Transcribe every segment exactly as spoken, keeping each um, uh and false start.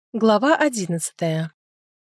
Глава одиннадцатая.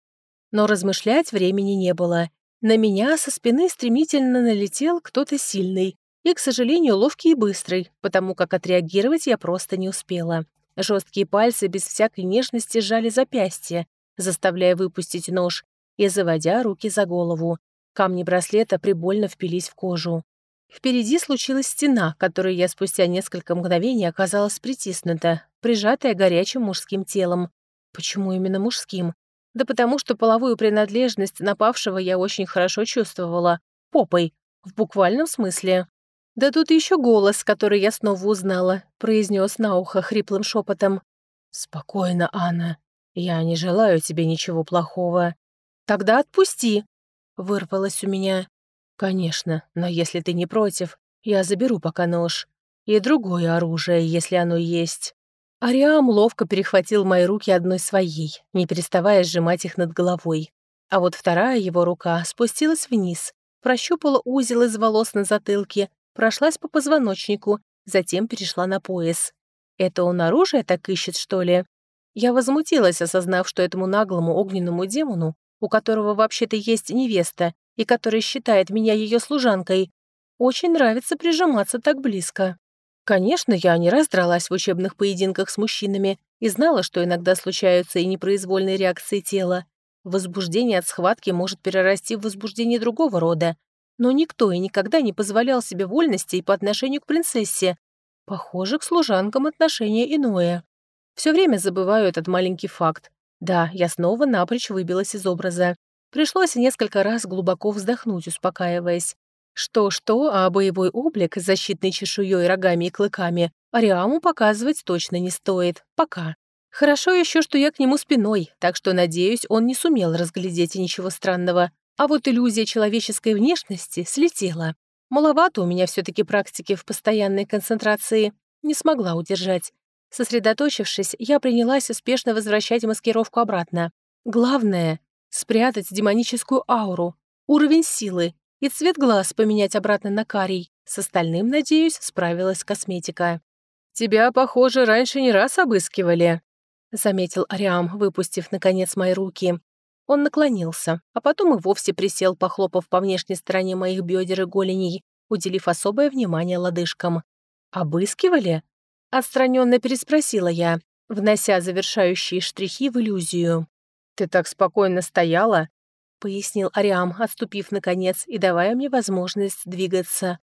Но размышлять времени не было. На меня со спины стремительно налетел кто-то сильный и, к сожалению, ловкий и быстрый, потому как отреагировать я просто не успела. Жесткие пальцы без всякой нежности сжали запястье, заставляя выпустить нож и заводя руки за голову. Камни браслета прибольно впились в кожу. Впереди случилась стена, которой я спустя несколько мгновений оказалась притиснута, прижатая горячим мужским телом. Почему именно мужским? Да потому что половую принадлежность напавшего я очень хорошо чувствовала. Попой. В буквальном смысле. Да тут еще голос, который я снова узнала, произнес на ухо хриплым шепотом. «Спокойно, Анна. Я не желаю тебе ничего плохого». «Тогда отпусти», — вырвалось у меня. «Конечно, но если ты не против, я заберу пока нож. И другое оружие, если оно есть». Ариам ловко перехватил мои руки одной своей, не переставая сжимать их над головой. А вот вторая его рука спустилась вниз, прощупала узел из волос на затылке, прошлась по позвоночнику, затем перешла на пояс. Это он оружие так ищет, что ли? Я возмутилась, осознав, что этому наглому огненному демону, у которого вообще-то есть невеста и который считает меня ее служанкой, очень нравится прижиматься так близко. Конечно, я не раз дралась в учебных поединках с мужчинами и знала, что иногда случаются и непроизвольные реакции тела. Возбуждение от схватки может перерасти в возбуждение другого рода. Но никто и никогда не позволял себе вольностей по отношению к принцессе. Похоже, к служанкам отношение иное. Все время забываю этот маленький факт. Да, я снова напрочь выбилась из образа. Пришлось несколько раз глубоко вздохнуть, успокаиваясь. Что-что, а боевой облик с защитной чешуей, рогами и клыками Ариаму показывать точно не стоит. Пока. Хорошо еще, что я к нему спиной, так что, надеюсь, он не сумел разглядеть ничего странного. А вот иллюзия человеческой внешности слетела. Маловато у меня все-таки практики в постоянной концентрации. Не смогла удержать. Сосредоточившись, я принялась успешно возвращать маскировку обратно. Главное — спрятать демоническую ауру, уровень силы, и цвет глаз поменять обратно на карий. С остальным, надеюсь, справилась косметика. «Тебя, похоже, раньше не раз обыскивали», — заметил Ариам, выпустив, наконец, мои руки. Он наклонился, а потом и вовсе присел, похлопав по внешней стороне моих бедер и голеней, уделив особое внимание лодыжкам. «Обыскивали?» — отстраненно переспросила я, внося завершающие штрихи в иллюзию. «Ты так спокойно стояла», — пояснил Ариам, отступив наконец и давая мне возможность двигаться.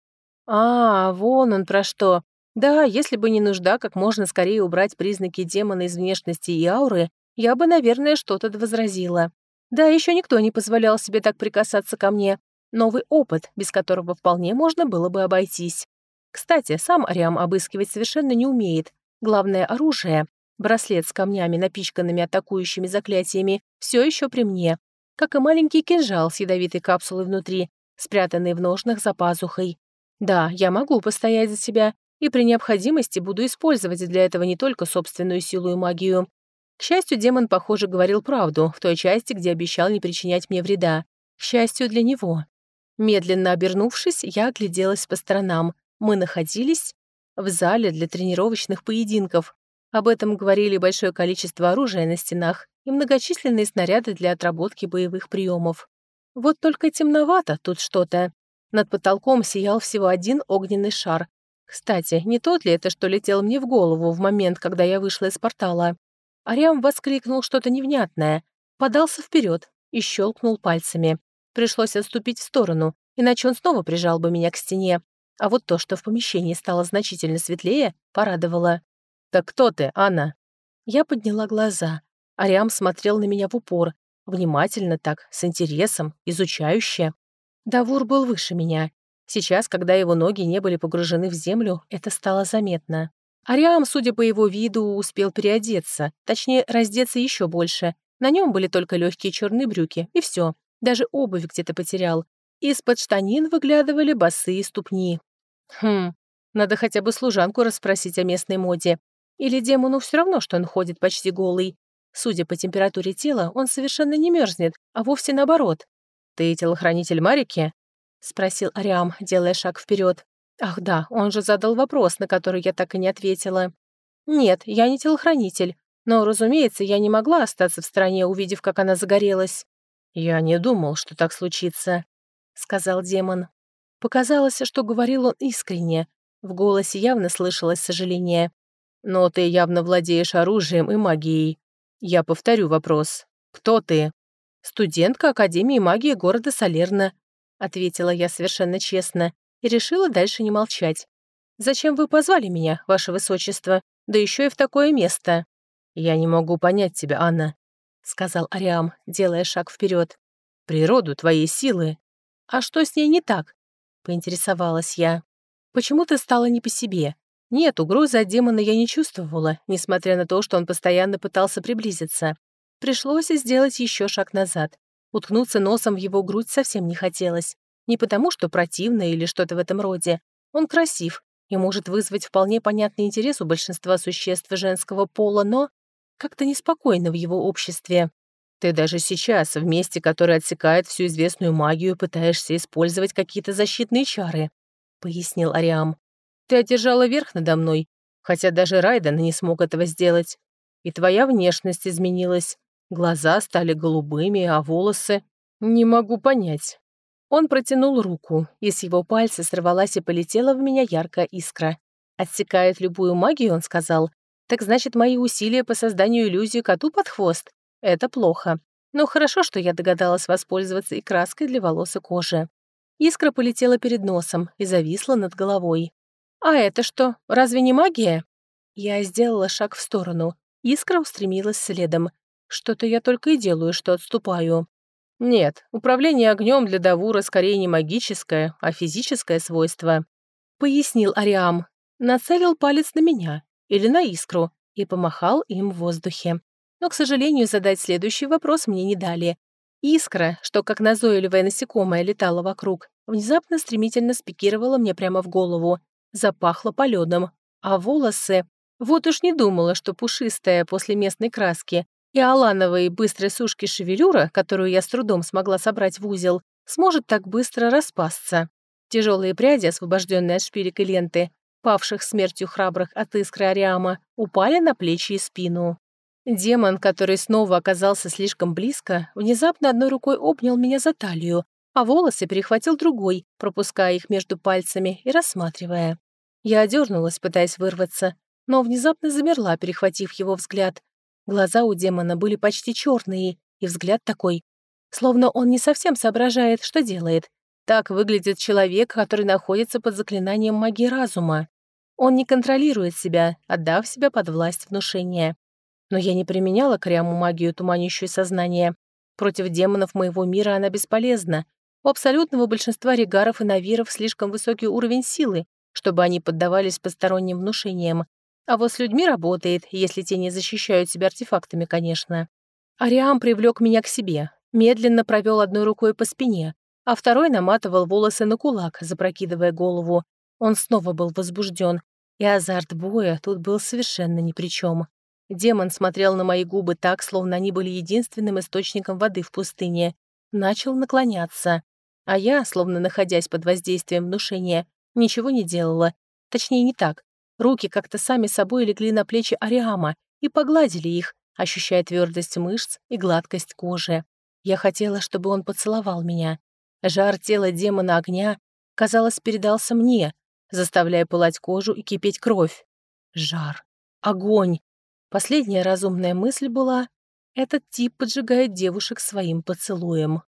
«А, вон он про что. Да, если бы не нужда как можно скорее убрать признаки демона из внешности и ауры, я бы, наверное, что-то возразила. Да, еще никто не позволял себе так прикасаться ко мне. Новый опыт, без которого вполне можно было бы обойтись. Кстати, сам Ариам обыскивать совершенно не умеет. Главное оружие, браслет с камнями, напичканными атакующими заклятиями, все еще при мне, как и маленький кинжал с ядовитой капсулой внутри, спрятанный в ножнах за пазухой. Да, я могу постоять за себя, и при необходимости буду использовать для этого не только собственную силу и магию. К счастью, демон, похоже, говорил правду в той части, где обещал не причинять мне вреда. К счастью для него. Медленно обернувшись, я огляделась по сторонам. Мы находились в зале для тренировочных поединков. Об этом говорили большое количество оружия на стенах и многочисленные снаряды для отработки боевых приемов. Вот только темновато тут что-то. Над потолком сиял всего один огненный шар. Кстати, не тот ли это, что летел мне в голову в момент, когда я вышла из портала? Ариам воскликнул что-то невнятное, подался вперед и щелкнул пальцами. Пришлось отступить в сторону, иначе он снова прижал бы меня к стене. А вот то, что в помещении стало значительно светлее, порадовало. «Так кто ты, Анна?» Я подняла глаза. Ариам смотрел на меня в упор, внимательно так, с интересом, изучающе. Давур был выше меня. Сейчас, когда его ноги не были погружены в землю, это стало заметно. Ариам, судя по его виду, успел переодеться, точнее, раздеться еще больше. На нем были только легкие черные брюки, и все. Даже обувь где-то потерял. Из-под штанин выглядывали босые ступни. Хм, надо хотя бы служанку расспросить о местной моде. Или демону все равно, что он ходит почти голый. Судя по температуре тела, он совершенно не мерзнет, а вовсе наоборот. «Ты телохранитель Марики?» — спросил Ариам, делая шаг вперед. Ах да, он же задал вопрос, на который я так и не ответила. «Нет, я не телохранитель. Но, разумеется, я не могла остаться в стороне, увидев, как она загорелась. «Я не думал, что так случится», — сказал демон. Показалось, что говорил он искренне. В голосе явно слышалось сожаление. «Но ты явно владеешь оружием и магией. Я повторю вопрос. Кто ты?» «Студентка Академии магии города Салерна», — ответила я совершенно честно и решила дальше не молчать. «Зачем вы позвали меня, ваше высочество? Да еще и в такое место». «Я не могу понять тебя, Анна», — сказал Ариам, делая шаг вперед. «Природу твоей силы». «А что с ней не так?» — поинтересовалась я. «Почему-то стало не по себе. Нет, угрозы от демона я не чувствовала, несмотря на то, что он постоянно пытался приблизиться. Пришлось сделать еще шаг назад. Уткнуться носом в его грудь совсем не хотелось. Не потому, что противно или что-то в этом роде. Он красив и может вызвать вполне понятный интерес у большинства существ женского пола, но как-то неспокойно в его обществе. Ты даже сейчас, в месте, которое отсекает всю известную магию, пытаешься использовать какие-то защитные чары», — пояснил Ариам. «Ты одержала верх надо мной, хотя даже Райден не смог этого сделать. И твоя внешность изменилась. Глаза стали голубыми, а волосы... Не могу понять». Он протянул руку, и с его пальца сорвалась и полетела в меня яркая искра. «Отсекает любую магию», — он сказал. «Так значит, мои усилия по созданию иллюзии коту под хвост? Это плохо. Но хорошо, что я догадалась воспользоваться и краской для волос и кожи». Искра полетела перед носом и зависла над головой. «А это что, разве не магия?» Я сделала шаг в сторону. Искра устремилась следом. Что-то я только и делаю, что отступаю. «Нет, управление огнем для Давура скорее не магическое, а физическое свойство», — пояснил Ариам. Нацелил палец на меня или на искру и помахал им в воздухе. Но, к сожалению, задать следующий вопрос мне не дали. Искра, что как назойливое насекомое летала вокруг, внезапно стремительно спикировала мне прямо в голову. Запахло палёным. А волосы... Вот уж не думала, что пушистая после местной краски и алановой быстрой сушки шевелюра, которую я с трудом смогла собрать в узел, сможет так быстро распасться. Тяжелые пряди, освобожденные от шпилек и ленты, павших смертью храбрых от искры Ариама, упали на плечи и спину. Демон, который снова оказался слишком близко, внезапно одной рукой обнял меня за талию, а волосы перехватил другой, пропуская их между пальцами и рассматривая. Я одернулась, пытаясь вырваться, но внезапно замерла, перехватив его взгляд. Глаза у демона были почти черные, и взгляд такой, словно он не совсем соображает, что делает. Так выглядит человек, который находится под заклинанием магии разума. Он не контролирует себя, отдав себя под власть внушения. Но я не применяла к Риаму магию, туманящую сознание. Против демонов моего мира она бесполезна. У абсолютного большинства регаров и навиров слишком высокий уровень силы, чтобы они поддавались посторонним внушениям. А вот с людьми работает, если те не защищают себя артефактами, конечно. Ариам привлек меня к себе, медленно провел одной рукой по спине, а второй наматывал волосы на кулак, запрокидывая голову. Он снова был возбужден, и азарт боя тут был совершенно ни при чем. Демон смотрел на мои губы так, словно они были единственным источником воды в пустыне. Начал наклоняться. А я, словно находясь под воздействием внушения, ничего не делала. Точнее, не так. Руки как-то сами собой легли на плечи Ариама и погладили их, ощущая твердость мышц и гладкость кожи. Я хотела, чтобы он поцеловал меня. Жар тела демона огня, казалось, передался мне, заставляя пылать кожу и кипеть кровь. Жар. Огонь. Последняя разумная мысль была: этот тип поджигает девушек своим поцелуем.